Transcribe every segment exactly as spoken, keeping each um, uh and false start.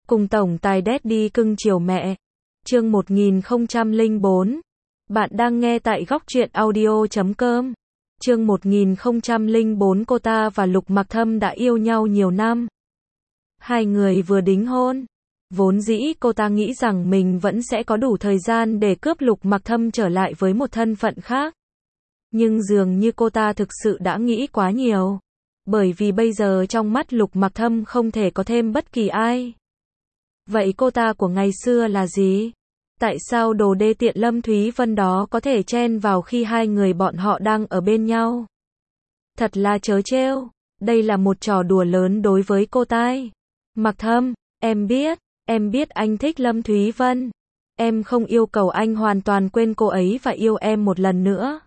Cùng tổng tài Daddy cưng chiều mẹ. Chương một nghìn không trăm lẻ bốn. Bạn đang nghe tại góc truyện audio chấm com. Chương một nghìn không trăm lẻ bốn. Cô ta và Lục Mặc Thâm đã yêu nhau nhiều năm. Hai người vừa đính hôn. Vốn dĩ cô ta nghĩ rằng mình vẫn sẽ có đủ thời gian để cướp Lục Mặc Thâm trở lại với một thân phận khác. Nhưng dường như cô ta thực sự đã nghĩ quá nhiều. Bởi vì bây giờ trong mắt Lục Mặc Thâm không thể có thêm bất kỳ ai. Vậy cô ta của ngày xưa là gì? Tại sao đồ đê tiện Lâm Thúy Vân đó có thể chen vào khi hai người bọn họ đang ở bên nhau? Thật là trớ trêu, đây là một trò đùa lớn đối với cô ta. Mặc Thâm, em biết, em biết anh thích Lâm Thúy Vân. Em không yêu cầu anh hoàn toàn quên cô ấy và yêu em một lần nữa.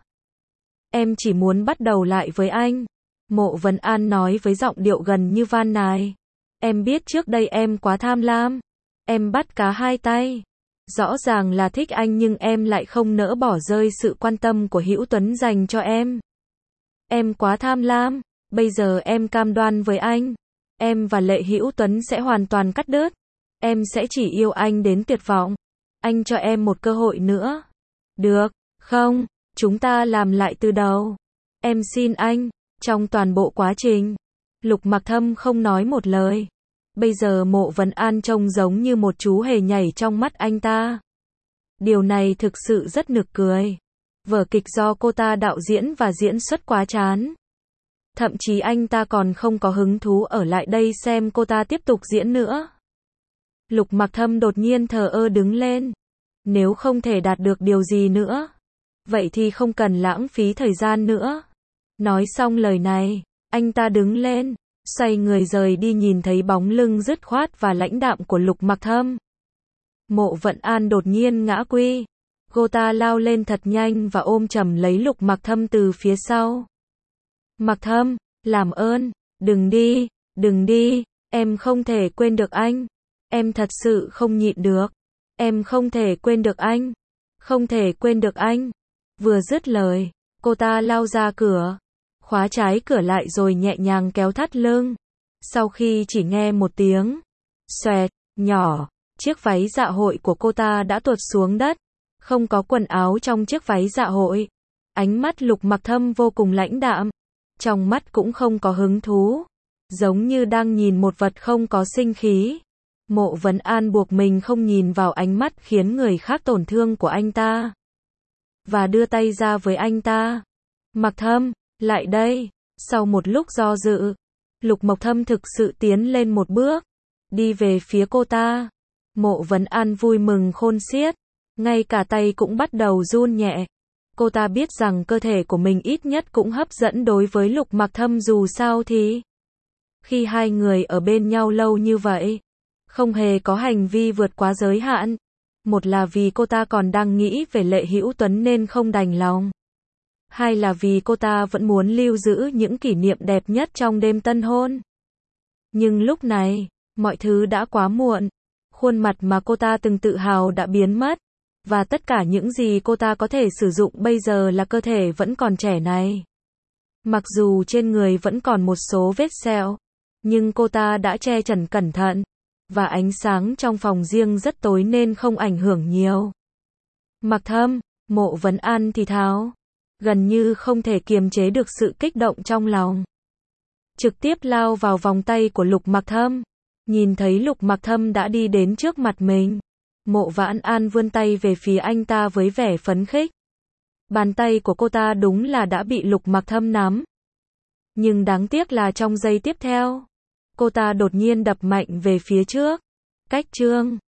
Em chỉ muốn bắt đầu lại với anh. Mộ Vấn An nói với giọng điệu gần như van nài. Em biết trước đây em quá tham lam. Em bắt cá hai tay. Rõ ràng là thích anh nhưng em lại không nỡ bỏ rơi sự quan tâm của Hữu Tuấn dành cho em. Em quá tham lam. Bây giờ em cam đoan với anh. Em và Lệ Hữu Tuấn sẽ hoàn toàn cắt đứt. Em sẽ chỉ yêu anh đến tuyệt vọng. Anh cho em một cơ hội nữa. Được, không? Chúng ta làm lại từ đầu. Em xin anh. Trong toàn bộ quá trình, Lục Mặc Thâm không nói một lời. Bây giờ Mộ Vấn An trông giống như một chú hề nhảy trong mắt anh ta. Điều này thực sự rất nực cười. Vở kịch do cô ta đạo diễn và diễn xuất quá chán. Thậm chí anh ta còn không có hứng thú ở lại đây xem cô ta tiếp tục diễn nữa. Lục Mặc Thâm đột nhiên thờ ơ đứng lên. Nếu không thể đạt được điều gì nữa, vậy thì không cần lãng phí thời gian nữa. Nói xong lời này, anh ta đứng lên, xoay người rời đi nhìn thấy bóng lưng dứt khoát và lãnh đạm của Lục Mặc Thâm. Mộ Vận An đột nhiên ngã quỵ. Cô ta lao lên thật nhanh và ôm chầm lấy Lục Mặc Thâm từ phía sau. Mặc Thâm, làm ơn, đừng đi, đừng đi, em không thể quên được anh. Em thật sự không nhịn được. Em không thể quên được anh. Không thể quên được anh. Vừa dứt lời, cô ta lao ra cửa. Khóa trái cửa lại rồi nhẹ nhàng kéo thắt lưng. Sau khi chỉ nghe một tiếng xoẹt nhỏ, chiếc váy dạ hội của cô ta đã tuột xuống đất. Không có quần áo trong chiếc váy dạ hội. Ánh mắt Lục Mặc Thâm vô cùng lãnh đạm. Trong mắt cũng không có hứng thú. Giống như đang nhìn một vật không có sinh khí. Mộ Vấn An buộc mình không nhìn vào ánh mắt khiến người khác tổn thương của anh ta. Và đưa tay ra với anh ta. Mặc Thâm, lại đây. Sau một lúc do dự, Lục Mặc Thâm thực sự tiến lên một bước, đi về phía cô ta. Mộ Vấn An vui mừng khôn xiết, ngay cả tay cũng bắt đầu run nhẹ. Cô ta biết rằng cơ thể của mình ít nhất cũng hấp dẫn đối với Lục Mặc Thâm dù sao thì. Khi hai người ở bên nhau lâu như vậy, không hề có hành vi vượt quá giới hạn. Một là vì cô ta còn đang nghĩ về Lệ Hữu Tuấn nên không đành lòng. Hai là vì cô ta vẫn muốn lưu giữ những kỷ niệm đẹp nhất trong đêm tân hôn. Nhưng lúc này, mọi thứ đã quá muộn. Khuôn mặt mà cô ta từng tự hào đã biến mất. Và tất cả những gì cô ta có thể sử dụng bây giờ là cơ thể vẫn còn trẻ này. Mặc dù trên người vẫn còn một số vết sẹo, nhưng cô ta đã che chắn cẩn thận. Và ánh sáng trong phòng riêng rất tối nên không ảnh hưởng nhiều. Mặc Thâm, Mộ Vấn An thì thào, gần như không thể kiềm chế được sự kích động trong lòng. Trực tiếp lao vào vòng tay của Lục Mặc Thâm. Nhìn thấy Lục Mặc Thâm đã đi đến trước mặt mình. Mộ Vãn An vươn tay về phía anh ta với vẻ phấn khích. Bàn tay của cô ta đúng là đã bị Lục Mặc Thâm nắm. Nhưng đáng tiếc là trong giây tiếp theo, cô ta đột nhiên đập mạnh về phía trước. Cách chương